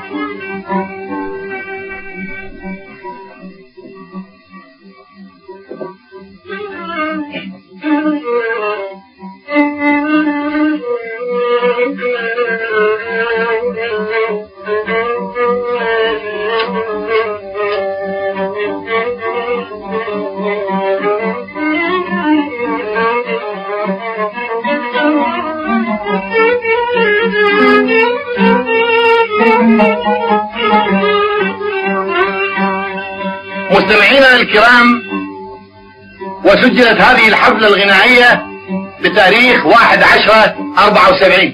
مستمعينا الكرام، وسجلت هذه الحفلة الغنائية بتاريخ 1/10/74.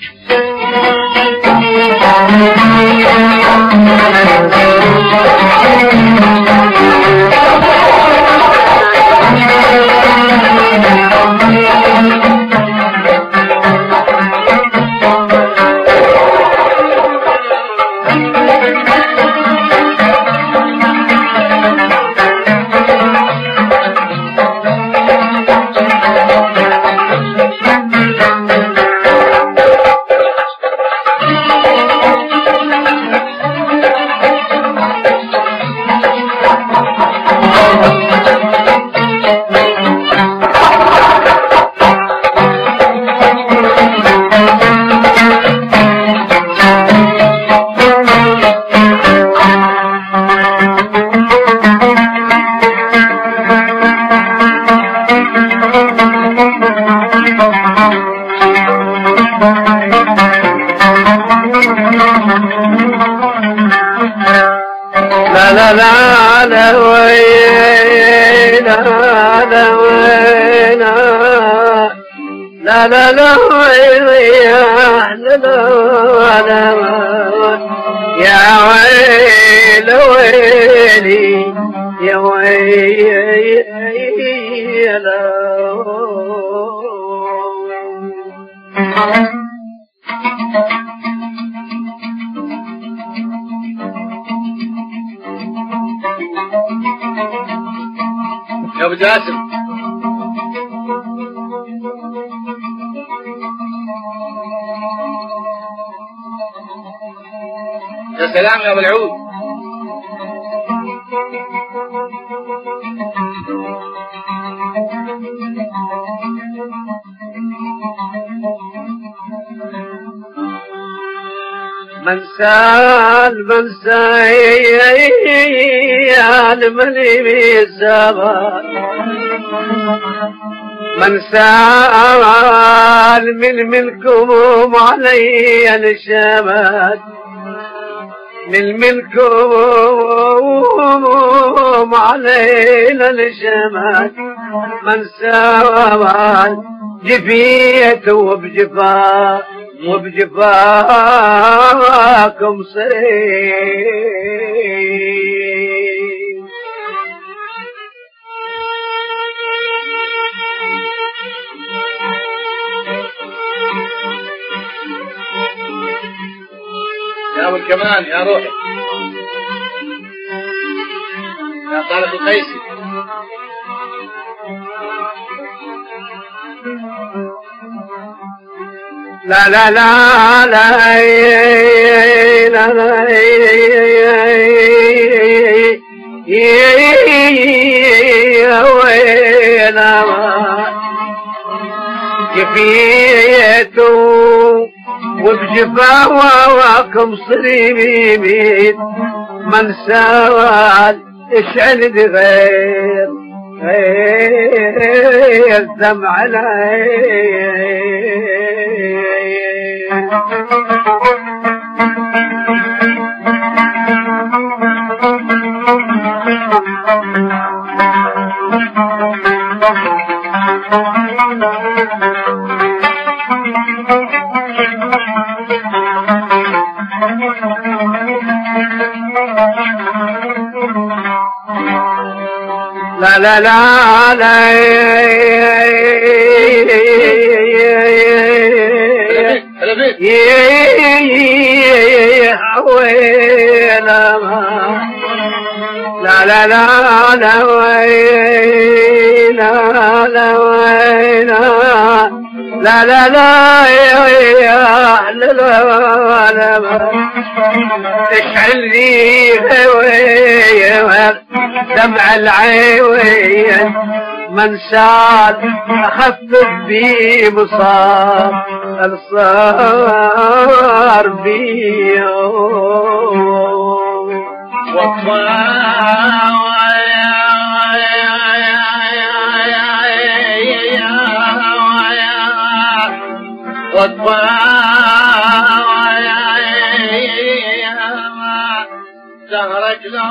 لا لا لا وينا لا وينا لا لا لا وينا يا ويل ويلي يا ويلي يا ابو جاسم، يا سلام يا ابو العود. من سال المني بالزمان، من سال من منكم علي الشمال، من منكم علينا الشمال، من سال جفيت وبجفاكم صير. يا ابو الكمان يا روحي، يا طارق القيسي. لا لا لا لا لا لا يا ويلا جفيتوا وبجفاواكم صريمين، من سوال اشعل غير دمع العين. لا لا لا لا لا لا لا لا وينا لا وينا لا لا لا يا لا لا اشعل لي دمع العين من سال اخفف بي مصاب الصار بي سهرك لو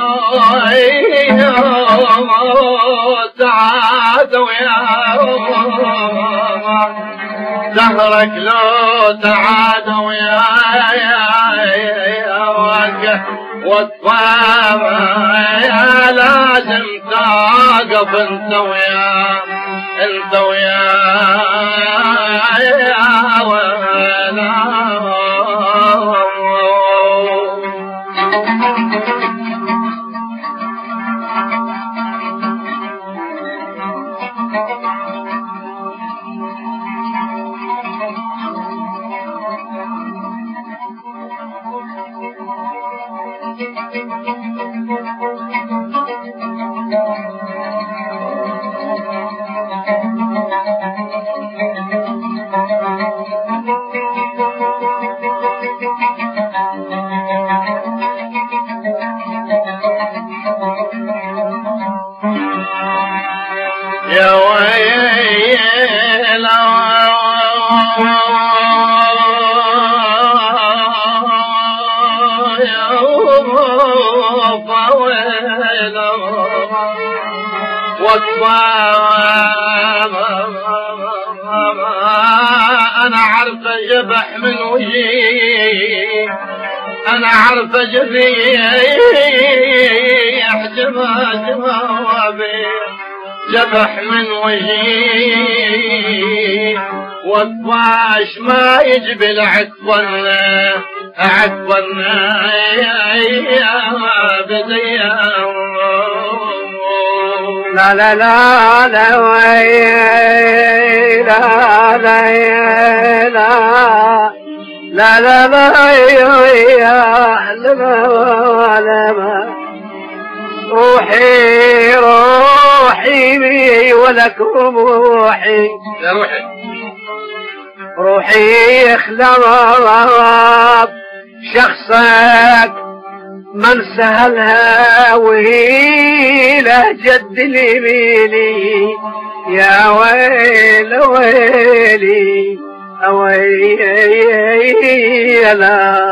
تعاد ويا سهرك لو تعاد ويا والطعام لازم تقف انت ويا يا ويل أنا عارف جبح من وجهي أنا عارف جريح جوابي جبح من وجهي والطاش ما يجبل عقبنا يا بديا لا لا لا لا لا لا لا لا لا روحي روحي بي ولك روحي يا روحي اخلاب شخصك من سهلها وهيله جد اليميني يا ويل ويلي اويلي لا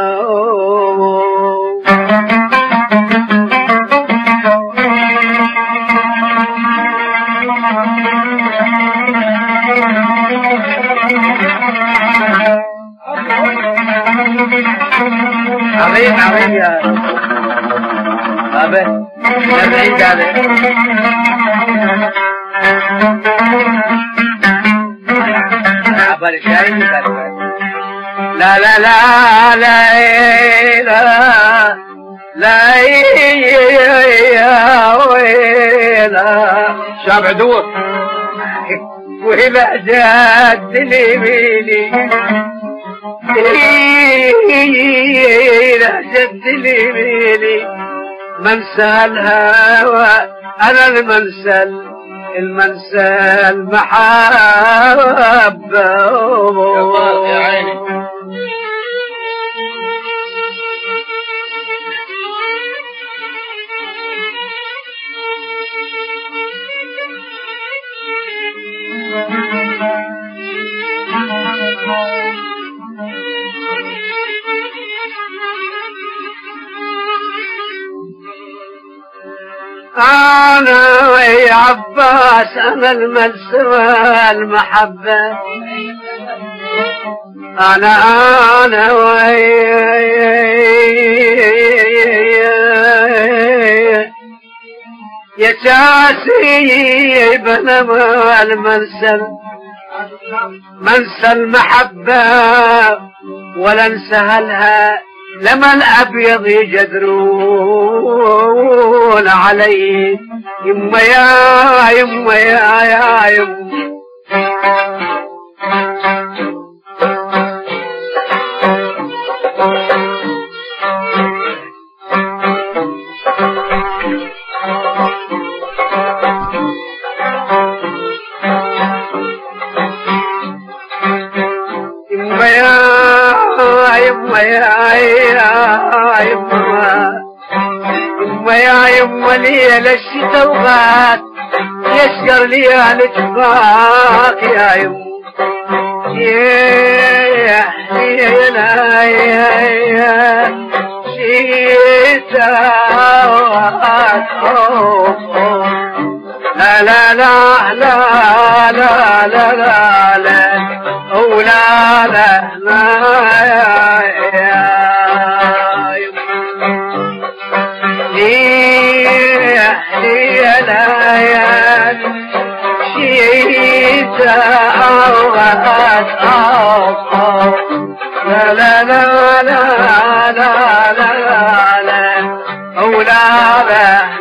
عظيم عظيم يا بابا يا بعيد هذا عبالي شايف لا لا لا لا لا لا يا ويلا شاب عدوك وهلا جاد اليميني لا جد اليميني منسى الهوى انا المنسى المحبة يا عيني أنا ويا عباس أنا المنسى المحبة أنا ويا يا شاسي بنما المنسى المحبة ولا انسهلها لما الأبيض يجدرون علي يما يا يما ليل الشتا وغاد يسقر لي الجفاك يا يما يا شتا لا لا لا لا لا لا لا لا أو لا لا لا لا لا لا لا لا لا لا أو لا لا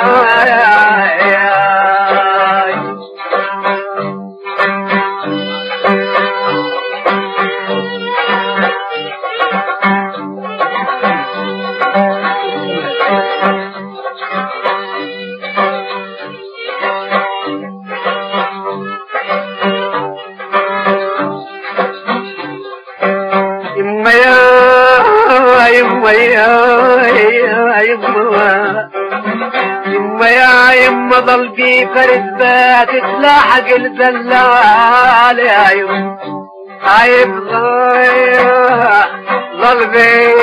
يما ضل بي فرد بات تلاحق الدلال يا يما عيب ضل بي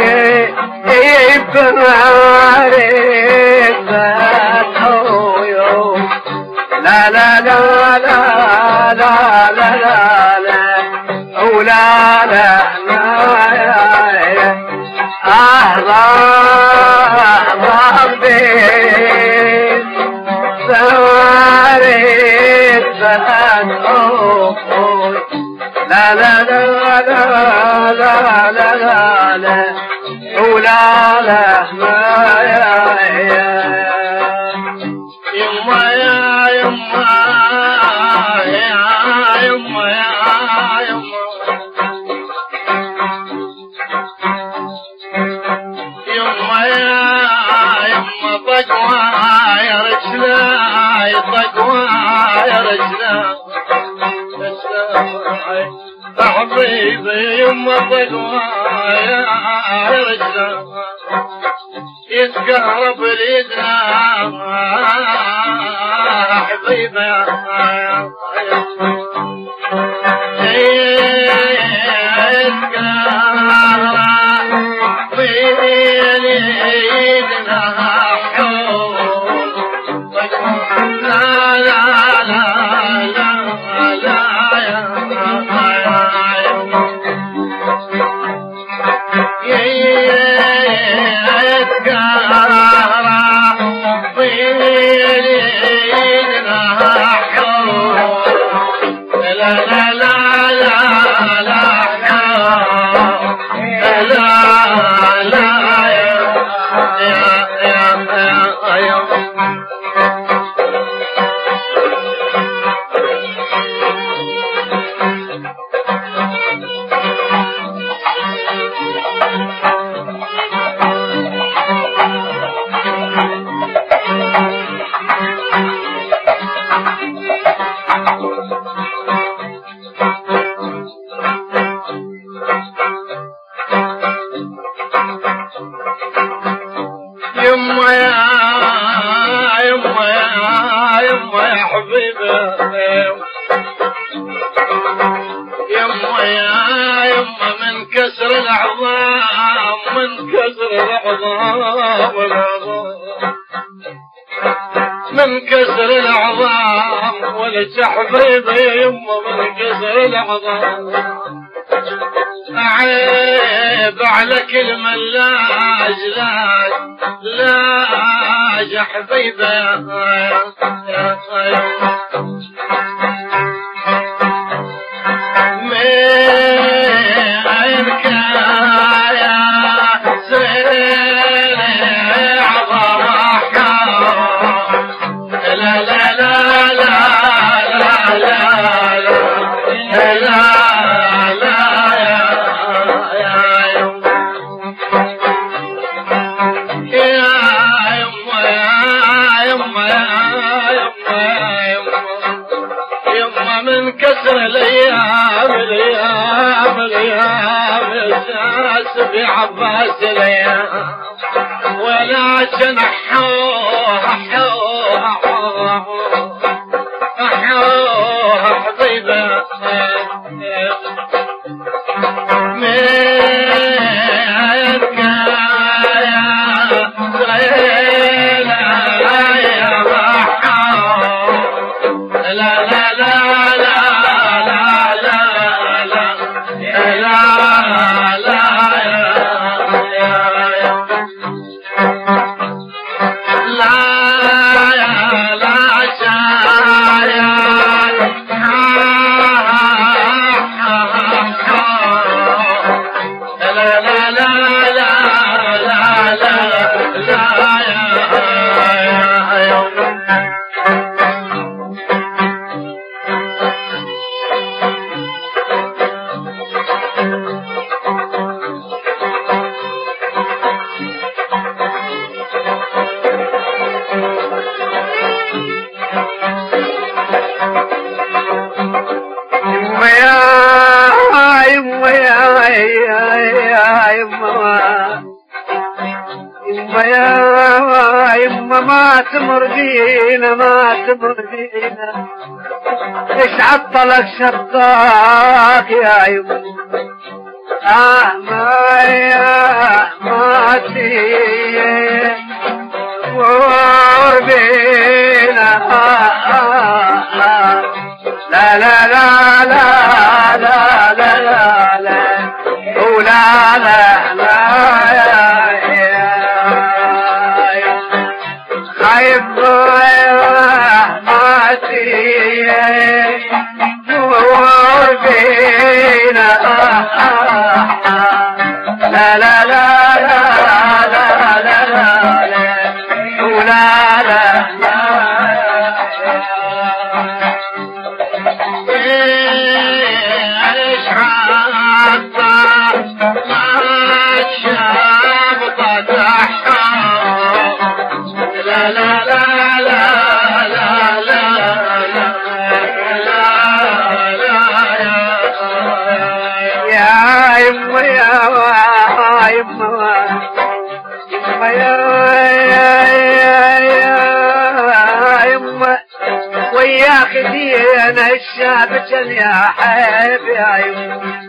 فرد بات لا لا لا لا لا لا لا لا أو لا لا لا لا لا لا لا لا لا لا لا ولا لا ما يا يما يا يما يا يما يا يما يما يا يما طقوى يا رجلاي طقوى يا رجلاي حبيبي يما طقوى يا رجلاي يتقرب ليدنا حبيبي يتقرب ليدنا لا لا لا لا يما يا حبيبي يما يما من كسر العظام من كسر العظام ولك حبيبي يما من كسر العظام عيب على كل من لاج يا حبيبي منك يا سير عظم لا لا لا لا لا لا لا يما من كسر الايام الجاس في عباس الايام ولا جنحوها حوها حبيبه ما تمر بينا ايش عطلك شطاك يا يما ما تمر بينا لا لا لا لا لا لا لا لا ولا لا لا خايف بينا لا لا لا لا لا لا لا ولا لا ايش عطى ما شاب لا لا لا لا لا يا يما يا يما وياك دينا الشابك يا حبيب يا يما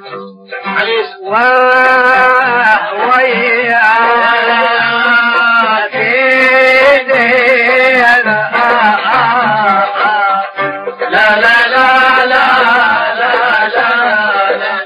وياك دينا لا لا لا لا لا لا